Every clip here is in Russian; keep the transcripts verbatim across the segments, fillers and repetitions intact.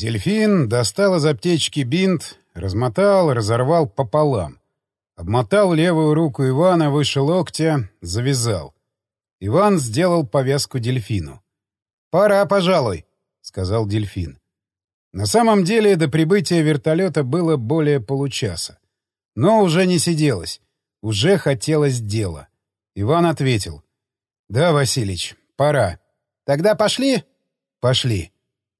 Дельфин достал из аптечки бинт, размотал, разорвал пополам. Обмотал левую руку Ивана выше локтя, завязал. Иван сделал повязку дельфину. «Пора, пожалуй», — сказал дельфин. На самом деле до прибытия вертолета было более получаса. Но уже не сиделось. Уже хотелось дела. Иван ответил. «Да, Василич, пора». «Тогда пошли?» «Пошли».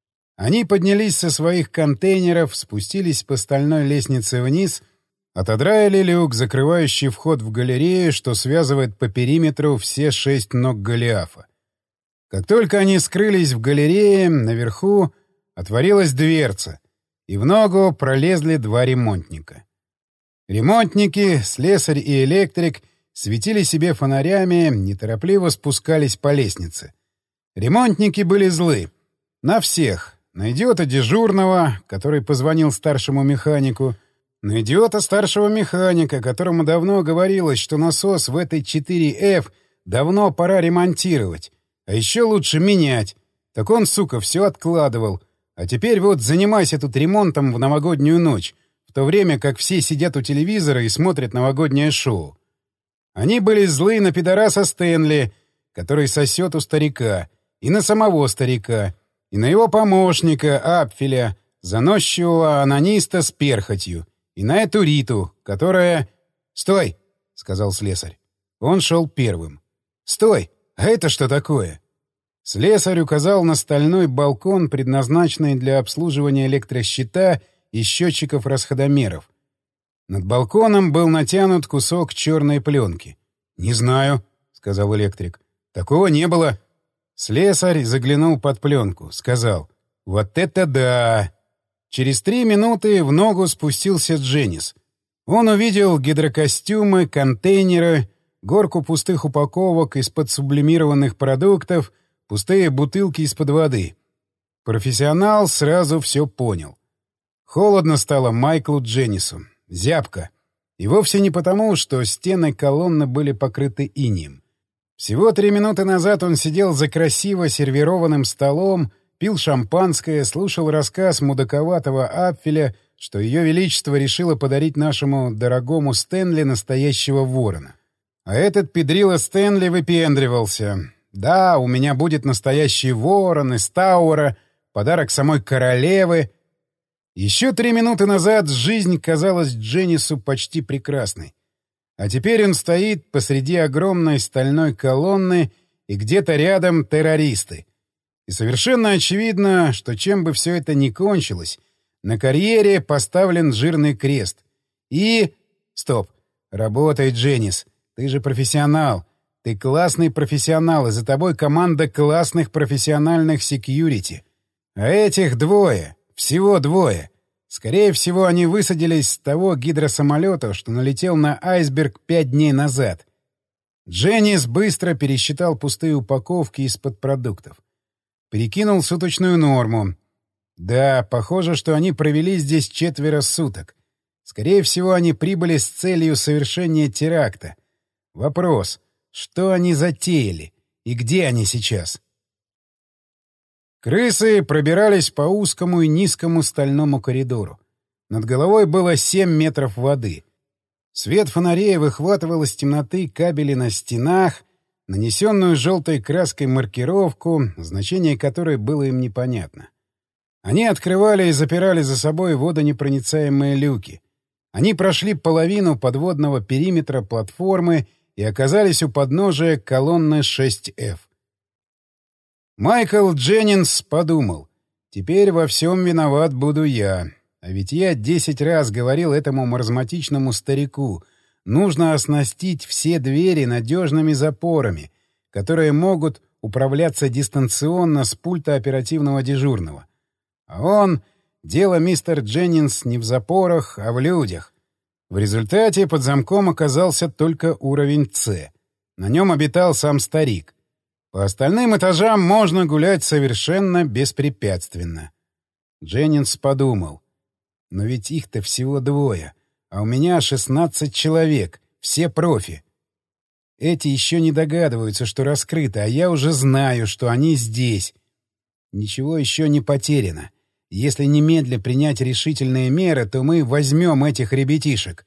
Они поднялись со своих контейнеров, спустились по стальной лестнице вниз, отодраили люк, закрывающий вход в галерею, что связывает по периметру все шесть ног Голиафа. Как только они скрылись в галерее, наверху отворилась дверца, и в ногу пролезли два ремонтника. Ремонтники, слесарь и электрик светили себе фонарями, неторопливо спускались по лестнице. Ремонтники были злы. На всех. На идиота дежурного, который позвонил старшему механику, на идиота старшего механика, которому давно говорилось, что насос в этой четыре эф давно пора ремонтировать, а еще лучше менять. Так он, сука, все откладывал. А теперь вот занимайся тут ремонтом в новогоднюю ночь, в то время как все сидят у телевизора и смотрят новогоднее шоу. Они были злы на пидораса Стэнли, который сосет у старика, и на самого старика, и на его помощника Апфеля, заносчивого анониста с перхотью, и на эту Риту, которая... «Стой!» — сказал слесарь. Он шел первым. «Стой! А это что такое?» Слесарь указал на стальной балкон, предназначенный для обслуживания электрощита и счетчиков-расходомеров. Над балконом был натянут кусок черной пленки. «Не знаю», — сказал электрик. «Такого не было». Слесарь заглянул под пленку, сказал. «Вот это да!» Через три минуты в ногу спустился Дженнис. Он увидел гидрокостюмы, контейнеры, горку пустых упаковок из-под сублимированных продуктов, пустые бутылки из-под воды. Профессионал сразу все понял. Холодно стало Майклу Дженнису. Зябко. И вовсе не потому, что стены колонны были покрыты инеем. Всего три минуты назад он сидел за красиво сервированным столом, пил шампанское, слушал рассказ мудаковатого Апфеля, что Ее Величество решило подарить нашему дорогому Стэнли настоящего ворона. А этот педрила Стэнли выпендривался. «Да, у меня будет настоящий ворон из Тауэра, подарок самой королевы». Еще три минуты назад жизнь казалась Дженнису почти прекрасной. А теперь он стоит посреди огромной стальной колонны, и где-то рядом террористы. И совершенно очевидно, что чем бы все это ни кончилось, на карьере поставлен жирный крест. И... Стоп. Работай, Дженнис. Ты же профессионал. Ты классный профессионал, и за тобой команда классных профессиональных секьюрити. А этих двое. Всего двое. Скорее всего, они высадились с того гидросамолета, что налетел на айсберг пять дней назад. Дженнис быстро пересчитал пустые упаковки из-под продуктов. Перекинул суточную норму. Да, похоже, что они провели здесь четверо суток. Скорее всего, они прибыли с целью совершения теракта. Вопрос, что они затеяли и где они сейчас? Крысы пробирались по узкому и низкому стальному коридору. Над головой было семь метров воды. Свет фонарей выхватывал из темноты кабели на стенах, нанесенную желтой краской маркировку, значение которой было им непонятно. Они открывали и запирали за собой водонепроницаемые люки. Они прошли половину подводного периметра платформы и оказались у подножия колонны шесть эф. Майкл Дженнинс подумал, теперь во всем виноват буду я. А ведь я десять раз говорил этому маразматичному старику, нужно оснастить все двери надежными запорами, которые могут управляться дистанционно с пульта оперативного дежурного. А он... Дело мистер Дженнинс не в запорах, а в людях. В результате под замком оказался только уровень С. На нем обитал сам старик. По остальным этажам можно гулять совершенно беспрепятственно. Дженнинс подумал. Но ведь их-то всего двое, а у меня шестнадцать человек, все профи. Эти еще не догадываются, что раскрыто, а я уже знаю, что они здесь. Ничего еще не потеряно. Если немедля принять решительные меры, то мы возьмем этих ребятишек.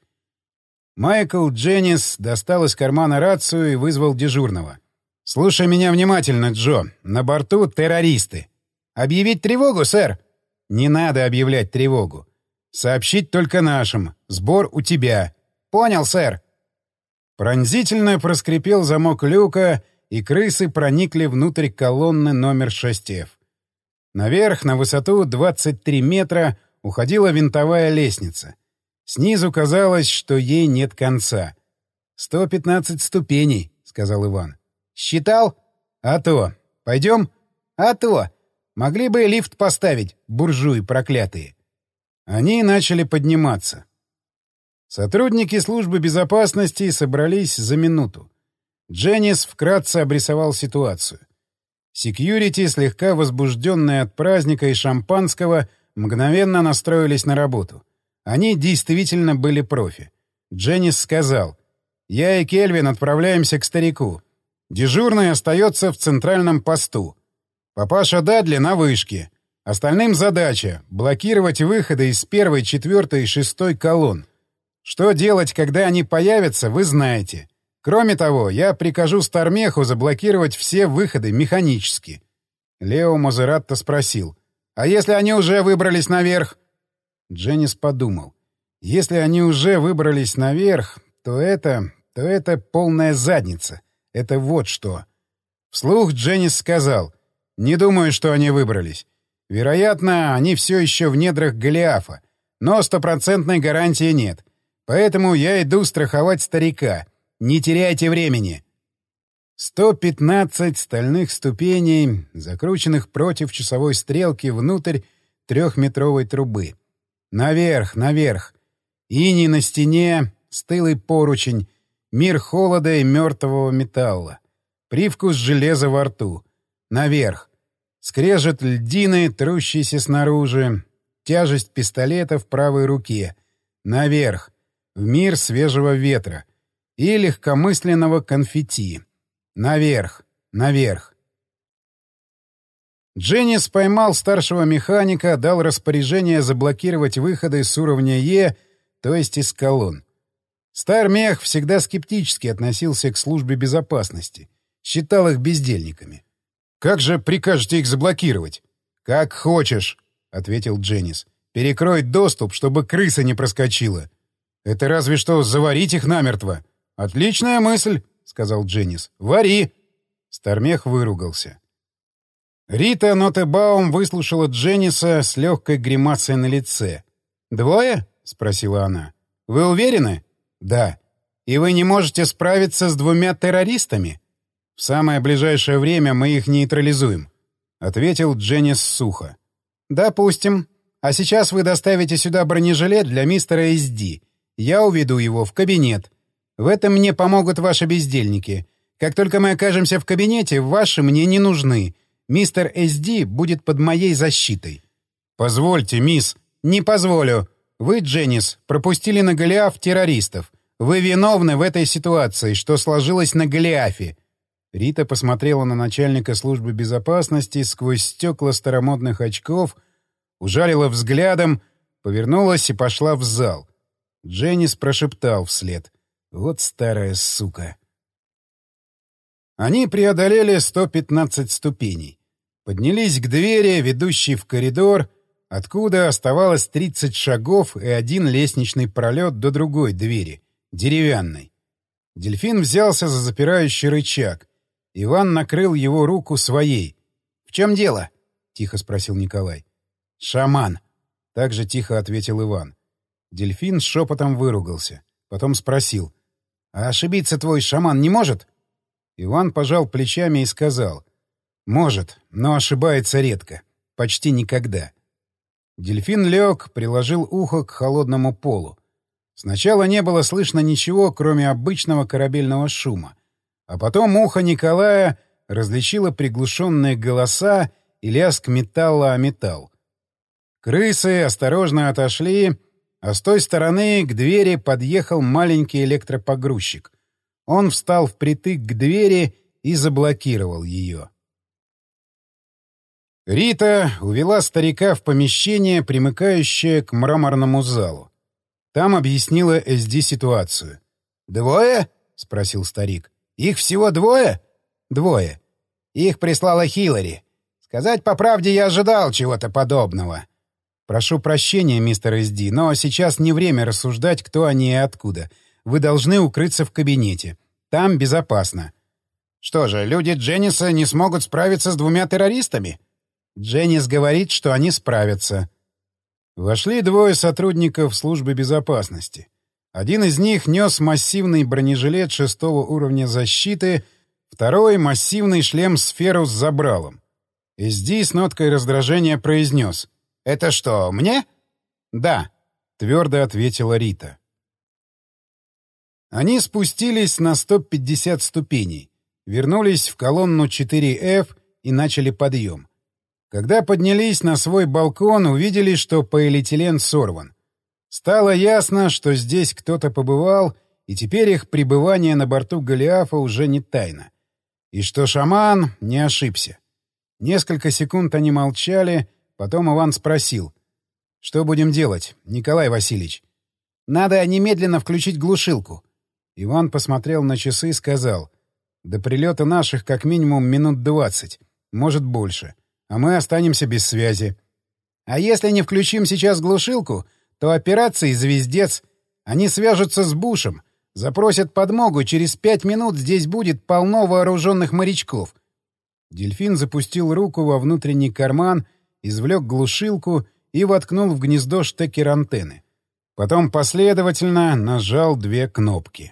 Майкл Дженнис достал из кармана рацию и вызвал дежурного. «Слушай меня внимательно, Джо. На борту террористы». «Объявить тревогу, сэр?» «Не надо объявлять тревогу. Сообщить только нашим. Сбор у тебя». «Понял, сэр». Пронзительно проскрипел замок люка, и крысы проникли внутрь колонны номер шесть эф. Наверх, на высоту двадцать три метра, уходила винтовая лестница. Снизу казалось, что ей нет конца. «Сто пятнадцать ступеней», — сказал Иван. «Считал?» «А то. Пойдем?» «А то. Могли бы лифт поставить, буржуи проклятые». Они начали подниматься. Сотрудники службы безопасности собрались за минуту. Дженнис вкратце обрисовал ситуацию. Секьюрити, слегка возбужденные от праздника и шампанского, мгновенно настроились на работу. Они действительно были профи. Дженнис сказал: «Я и Кельвин отправляемся к старику. Дежурный остается в центральном посту. Папаша Дадли на вышке. Остальным задача — блокировать выходы из первой, четвертой и шестой колонн. Что делать, когда они появятся, вы знаете. Кроме того, я прикажу Стармеху заблокировать все выходы механически». Лео Мазератто спросил: «А если они уже выбрались наверх?» Дженнис подумал. «Если они уже выбрались наверх, то это... то это полная задница. Это вот что». Вслух Дженнис сказал: «Не думаю, что они выбрались. Вероятно, они все еще в недрах Голиафа, но стопроцентной гарантии нет. Поэтому я иду страховать старика. Не теряйте времени». сто пятнадцать стальных ступеней, закрученных против часовой стрелки внутрь трехметровой трубы. Наверх, наверх. Иней на стене, стылый поручень, мир холода и мертвого металла. Привкус железа во рту. Наверх. Скрежет льдины, трущиеся снаружи. Тяжесть пистолета в правой руке. Наверх. В мир свежего ветра. И легкомысленного конфетти. Наверх. Наверх. Дженнис поймал старшего механика, дал распоряжение заблокировать выходы с уровня Е, то есть из колонн. Стармех всегда скептически относился к службе безопасности. Считал их бездельниками. «Как же прикажете их заблокировать?» «Как хочешь», — ответил Дженнис. «Перекрой доступ, чтобы крыса не проскочила». «Это разве что заварить их намертво». «Отличная мысль», — сказал Дженнис. «Вари». Стармех выругался. Рита Нотебаум выслушала Дженниса с легкой гримасой на лице. «Двое?» — спросила она. «Вы уверены?» «Да». «И вы не можете справиться с двумя террористами?» «В самое ближайшее время мы их нейтрализуем», — ответил Дженнис сухо. «Допустим. А сейчас вы доставите сюда бронежилет для мистера Эс Ди. Я уведу его в кабинет. В этом мне помогут ваши бездельники. Как только мы окажемся в кабинете, ваши мне не нужны. Мистер Эс Ди будет под моей защитой». «Позвольте, мисс». «Не позволю. Вы, Дженнис, пропустили на Голиаф террористов. Вы виновны в этой ситуации, что сложилось на Голиафе». Рита посмотрела на начальника службы безопасности сквозь стекла старомодных очков, ужалила взглядом, повернулась и пошла в зал. Дженнис прошептал вслед: «Вот старая сука». Они преодолели сто пятнадцать ступеней. Поднялись к двери, ведущей в коридор, откуда оставалось тридцать шагов и один лестничный пролет до другой двери, деревянной. Дельфин взялся за запирающий рычаг. Иван накрыл его руку своей. «В чем дело?» — тихо спросил Николай. «Шаман», — также тихо ответил Иван. Дельфин шепотом выругался. Потом спросил: «А ошибиться твой шаман не может?» Иван пожал плечами и сказал: «Может, но ошибается редко. Почти никогда». Дельфин лег, приложил ухо к холодному полу. Сначала не было слышно ничего, кроме обычного корабельного шума. А потом ухо Николая различило приглушенные голоса и лязг металла о металл. Крысы осторожно отошли, а с той стороны к двери подъехал маленький электропогрузчик. Он встал впритык к двери и заблокировал ее. Рита увела старика в помещение, примыкающее к мраморному залу. Там объяснила Эс Ди ситуацию. «Двое?» — спросил старик. «Их всего двое?» «Двое. Их прислала Хиллари. Сказать по правде, я ожидал чего-то подобного. Прошу прощения, мистер Эс Ди, но сейчас не время рассуждать, кто они и откуда. Вы должны укрыться в кабинете. Там безопасно». «Что же, люди Дженниса не смогут справиться с двумя террористами?» «Дженнис говорит, что они справятся». Вошли двое сотрудников службы безопасности. Один из них нес массивный бронежилет шестого уровня защиты, второй — массивный шлем-сферу с забралом. Эс Ди с ноткой раздражения произнес: «Это что, мне?» «Да», — твердо ответила Рита. Они спустились на сто пятьдесят ступеней, вернулись в колонну четыре эф и начали подъем. Когда поднялись на свой балкон, увидели, что полиэтилен сорван. Стало ясно, что здесь кто-то побывал, и теперь их пребывание на борту Голиафа уже не тайна. И что шаман не ошибся. Несколько секунд они молчали, потом Иван спросил: «Что будем делать, Николай Васильевич?» «Надо немедленно включить глушилку». Иван посмотрел на часы и сказал: «До прилета наших как минимум минут двадцать, может больше, а мы останемся без связи». «А если не включим сейчас глушилку, то операции «Звездец». Они свяжутся с Бушем, запросят подмогу, через пять минут здесь будет полно вооруженных морячков». Дельфин запустил руку во внутренний карман, извлек глушилку и воткнул в гнездо штекер антенны. Потом последовательно нажал две кнопки.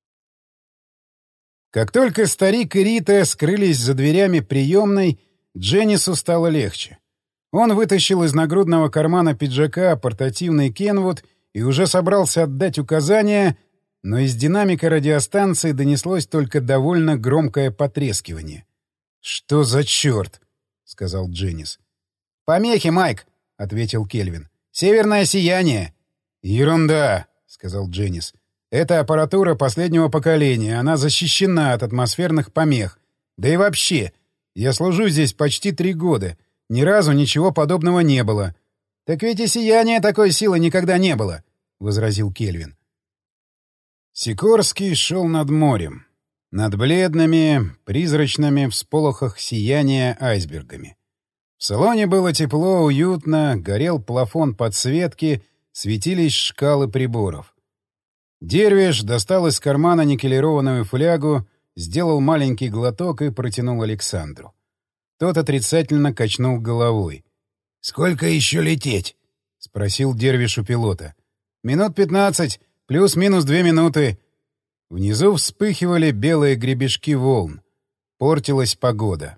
Как только старик и Рита скрылись за дверями приемной, Дженнису стало легче. Он вытащил из нагрудного кармана пиджака портативный Кенвуд и уже собрался отдать указания, но из динамика радиостанции донеслось только довольно громкое потрескивание. «Что за черт?» — сказал Дженнис. «Помехи, Майк», — ответил Кельвин. «Северное сияние». «Ерунда», — сказал Дженнис. «Это аппаратура последнего поколения. Она защищена от атмосферных помех. Да и вообще, я служу здесь почти три года. Ни разу ничего подобного не было». «Так ведь и сияния такой силы никогда не было», — возразил Кельвин. Сикорский шел над морем. Над бледными, призрачными всполохах сияния айсбергами. В салоне было тепло, уютно, горел плафон подсветки, светились шкалы приборов. Дервиш достал из кармана никелированную флягу, сделал маленький глоток и протянул Александру. Тот отрицательно качнул головой. «Сколько еще лететь?» — спросил Дервиш у пилота. «Минут пятнадцать, плюс-минус две минуты». Внизу вспыхивали белые гребешки волн. Портилась погода.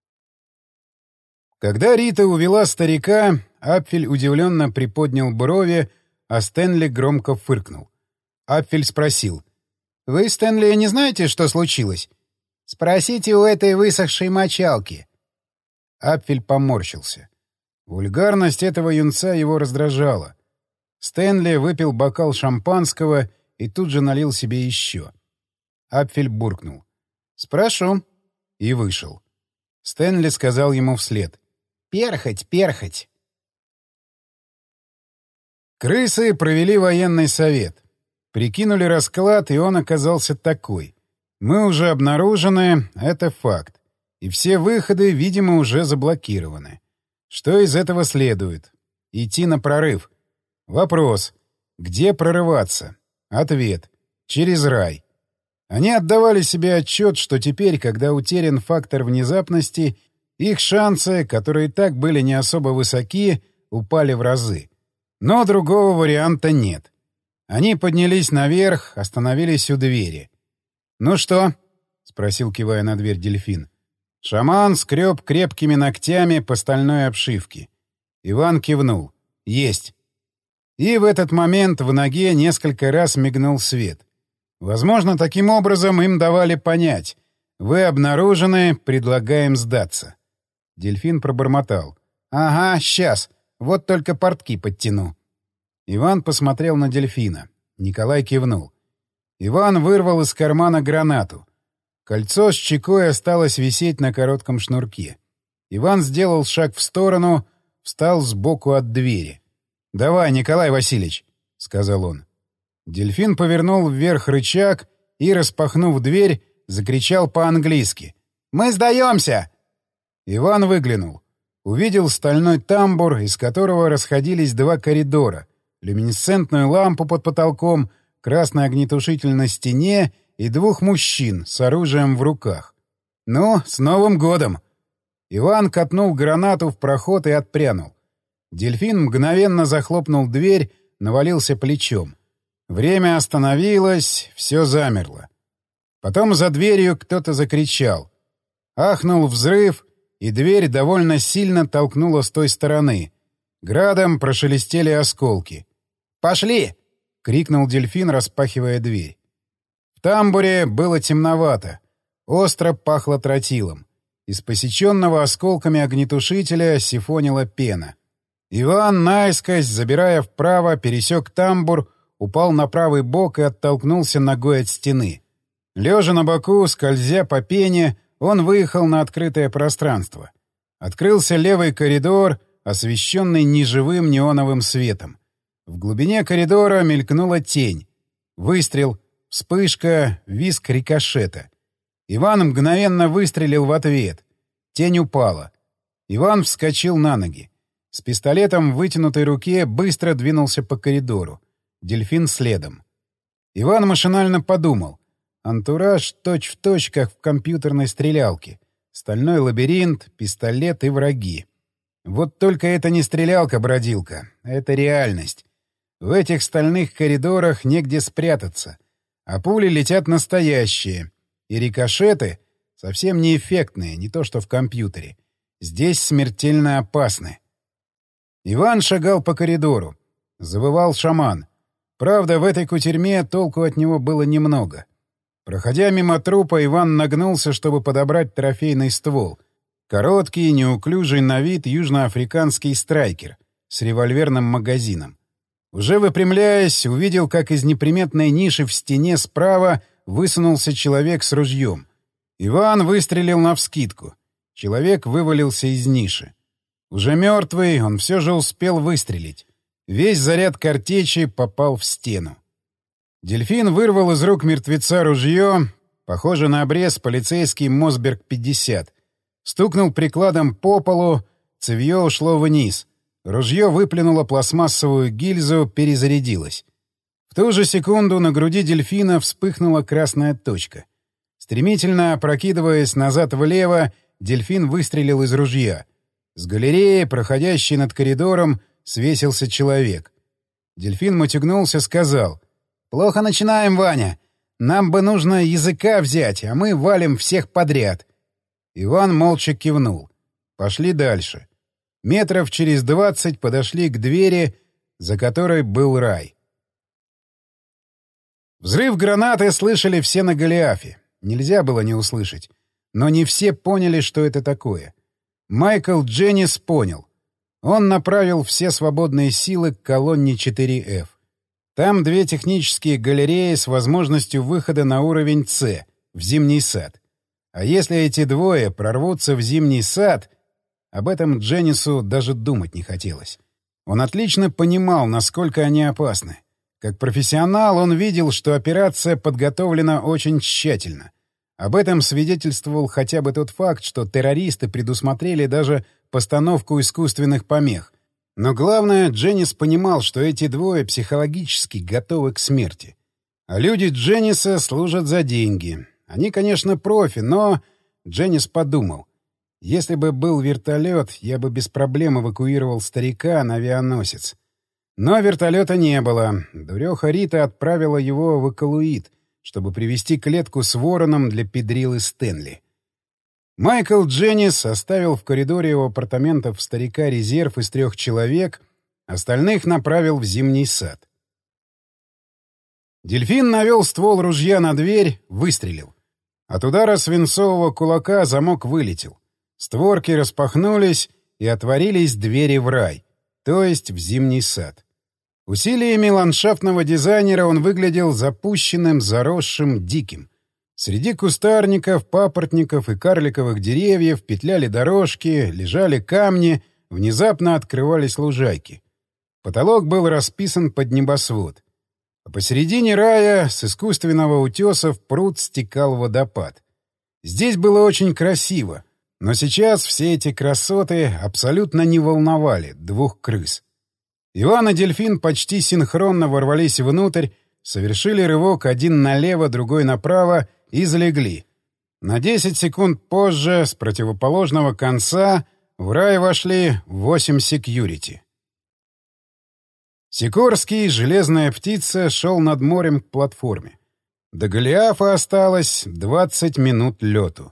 Когда Рита увела старика, Апфель удивленно приподнял брови, а Стэнли громко фыркнул. Апфель спросил: «Вы, Стэнли, не знаете, что случилось?» «Спросите у этой высохшей мочалки». Апфель поморщился. Вульгарность этого юнца его раздражала. Стэнли выпил бокал шампанского и тут же налил себе еще. Апфель буркнул: «Спрошу». И вышел. Стэнли сказал ему вслед: «Перхоть, перхоть». Крысы провели военный совет. Прикинули расклад, и он оказался такой. Мы уже обнаружены, это факт. И все выходы, видимо, уже заблокированы. Что из этого следует? Идти на прорыв. Вопрос: где прорываться? Ответ: через рай. Они отдавали себе отчет, что теперь, когда утерян фактор внезапности, их шансы, которые так были не особо высоки, упали в разы. Но другого варианта нет. Они поднялись наверх, остановились у двери. «Ну что?» — спросил, кивая на дверь, Дельфин. Шаман скреб крепкими ногтями по стальной обшивке. Иван кивнул. «Есть». И в этот момент в ноге несколько раз мигнул свет. Возможно, таким образом им давали понять: «Вы обнаружены, предлагаем сдаться». Дельфин пробормотал: «Ага, сейчас. Вот только портки подтяну». Иван посмотрел на Дельфина. Николай кивнул. Иван вырвал из кармана гранату. Кольцо с чекой осталось висеть на коротком шнурке. Иван сделал шаг в сторону, встал сбоку от двери. «Давай, Николай Васильевич», — сказал он. Дельфин повернул вверх рычаг и, распахнув дверь, закричал по-английски: «Мы сдаемся!» Иван выглянул. Увидел стальной тамбур, из которого расходились два коридора, люминесцентную лампу под потолком, красный огнетушитель на стене и двух мужчин с оружием в руках. «Ну, с Новым годом!» Иван катнул гранату в проход и отпрянул. Дельфин мгновенно захлопнул дверь, навалился плечом. Время остановилось, все замерло. Потом за дверью кто-то закричал. Ахнул взрыв, и дверь довольно сильно толкнула с той стороны. Градом прошелестели осколки. «Пошли!» — крикнул Дельфин, распахивая дверь. В тамбуре было темновато. Остро пахло тротилом. Из посеченного осколками огнетушителя сифонила пена. Иван, наискось, забирая вправо, пересек тамбур, упал на правый бок и оттолкнулся ногой от стены. Лежа на боку, скользя по пене, он выехал на открытое пространство. Открылся левый коридор, освещенный неживым неоновым светом. В глубине коридора мелькнула тень. Выстрел, вспышка, визг рикошета. Иван мгновенно выстрелил в ответ. Тень упала. Иван вскочил на ноги. С пистолетом в вытянутой руке быстро двинулся по коридору. Дельфин следом. Иван машинально подумал. Антураж точь-в-точь, как в компьютерной стрелялке. Стальной лабиринт, пистолет и враги. Вот только это не стрелялка-бродилка, это реальность. В этих стальных коридорах негде спрятаться. А пули летят настоящие. И рикошеты совсем неэффектные, не то что в компьютере. Здесь смертельно опасны. Иван шагал по коридору. Завывал шаман. Правда, в этой кутерьме толку от него было немного. Проходя мимо трупа, Иван нагнулся, чтобы подобрать трофейный ствол. Короткий, неуклюжий на вид южноафриканский страйкер с револьверным магазином. Уже выпрямляясь, увидел, как из неприметной ниши в стене справа высунулся человек с ружьем. Иван выстрелил навскидку. Человек вывалился из ниши. Уже мертвый, он все же успел выстрелить. Весь заряд картечи попал в стену. Дельфин вырвал из рук мертвеца ружье, похоже на обрез полицейский Мосберг пятьдесят. Стукнул прикладом по полу, цевье ушло вниз. Ружье выплюнуло пластмассовую гильзу, перезарядилось. В ту же секунду на груди дельфина вспыхнула красная точка. Стремительно опрокидываясь назад влево, дельфин выстрелил из ружья. С галереи, проходящей над коридором, свесился человек. Дельфин мотягнулся, сказал: «Плохо начинаем, Ваня. Нам бы нужно языка взять, а мы валим всех подряд». Иван молча кивнул. Пошли дальше. Метров через двадцать подошли к двери, за которой был рай. Взрыв гранаты слышали все на Голиафе. Нельзя было не услышать. Но не все поняли, что это такое. Майкл Дженнис понял. Он направил все свободные силы к колонне четыре эф. Там две технические галереи с возможностью выхода на уровень С, в Зимний сад. А если эти двое прорвутся в Зимний сад... Об этом Дженнису даже думать не хотелось. Он отлично понимал, насколько они опасны. Как профессионал он видел, что операция подготовлена очень тщательно. Об этом свидетельствовал хотя бы тот факт, что террористы предусмотрели даже постановку искусственных помех. Но главное, Дженнис понимал, что эти двое психологически готовы к смерти. А люди Дженниса служат за деньги. Они, конечно, профи, но... Дженнис подумал. Если бы был вертолет, я бы без проблем эвакуировал старика на авианосец. Но вертолета не было. Дуреха Рита отправила его в Эколуит, чтобы привезти клетку с вороном для педрилы Стэнли. Майкл Дженнис оставил в коридоре его апартаментов старика резерв из трех человек, остальных направил в Зимний сад. Дельфин навел ствол ружья на дверь, выстрелил. От удара свинцового кулака замок вылетел. Створки распахнулись, и отворились двери в рай, то есть в Зимний сад. Усилиями ландшафтного дизайнера он выглядел запущенным, заросшим, диким. Среди кустарников, папоротников и карликовых деревьев петляли дорожки, лежали камни, внезапно открывались лужайки. Потолок был расписан под небосвод. А посередине рая с искусственного утеса в пруд стекал водопад. Здесь было очень красиво, но сейчас все эти красоты абсолютно не волновали двух крыс. Иван и дельфин почти синхронно ворвались внутрь, совершили рывок один налево, другой направо и залегли. На десять секунд позже, с противоположного конца, в рай вошли восемь секьюрити. Сикорский, железная птица, шел над морем к платформе. До Голиафа осталось двадцать минут лету.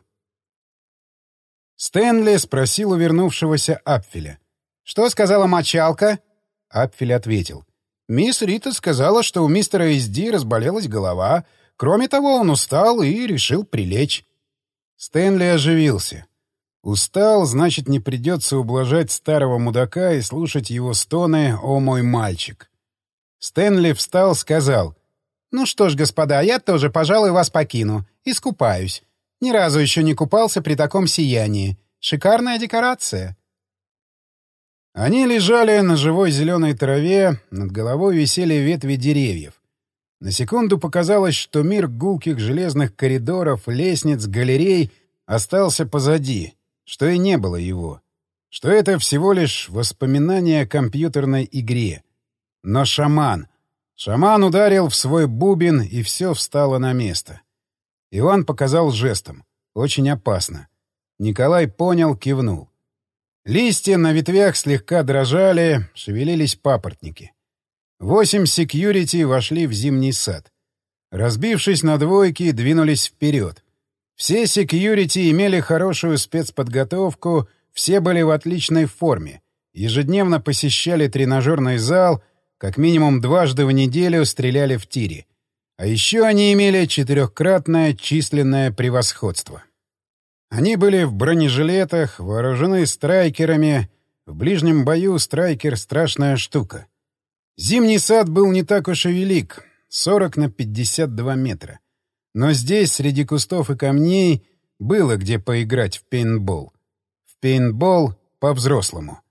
Стэнли спросил у вернувшегося Апфеля. «Что сказала мочалка?» Апфель ответил. «Мисс Рита сказала, что у мистера Эсди разболелась голова. Кроме того, он устал и решил прилечь». Стэнли оживился. Устал, значит, не придется ублажать старого мудака и слушать его стоны «О мой мальчик». Стэнли встал, сказал: «Ну что ж, господа, я тоже, пожалуй, вас покину. Искупаюсь. Ни разу еще не купался при таком сиянии. Шикарная декорация». Они лежали на живой зеленой траве, над головой висели ветви деревьев. На секунду показалось, что мир гулких железных коридоров, лестниц, галерей остался позади, что и не было его, что это всего лишь воспоминание о компьютерной игре. Но шаман... Шаман ударил в свой бубен, и все встало на место. Иван показал жестом. Очень опасно. Николай понял, кивнул. Листья на ветвях слегка дрожали, шевелились папоротники. Восемь секьюрити вошли в зимний сад. Разбившись на двойки, двинулись вперед. Все секьюрити имели хорошую спецподготовку, все были в отличной форме, ежедневно посещали тренажерный зал, как минимум дважды в неделю стреляли в тире. А еще они имели четырехкратное численное превосходство. Они были в бронежилетах, вооружены страйкерами. В ближнем бою страйкер — страшная штука. Зимний сад был не так уж и велик — сорок на пятьдесят два метра. Но здесь, среди кустов и камней, было где поиграть в пейнтбол. В пейнтбол по-взрослому.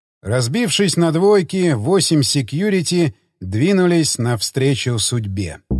Разбившись на двойки, восемь секьюрити двинулись навстречу судьбе.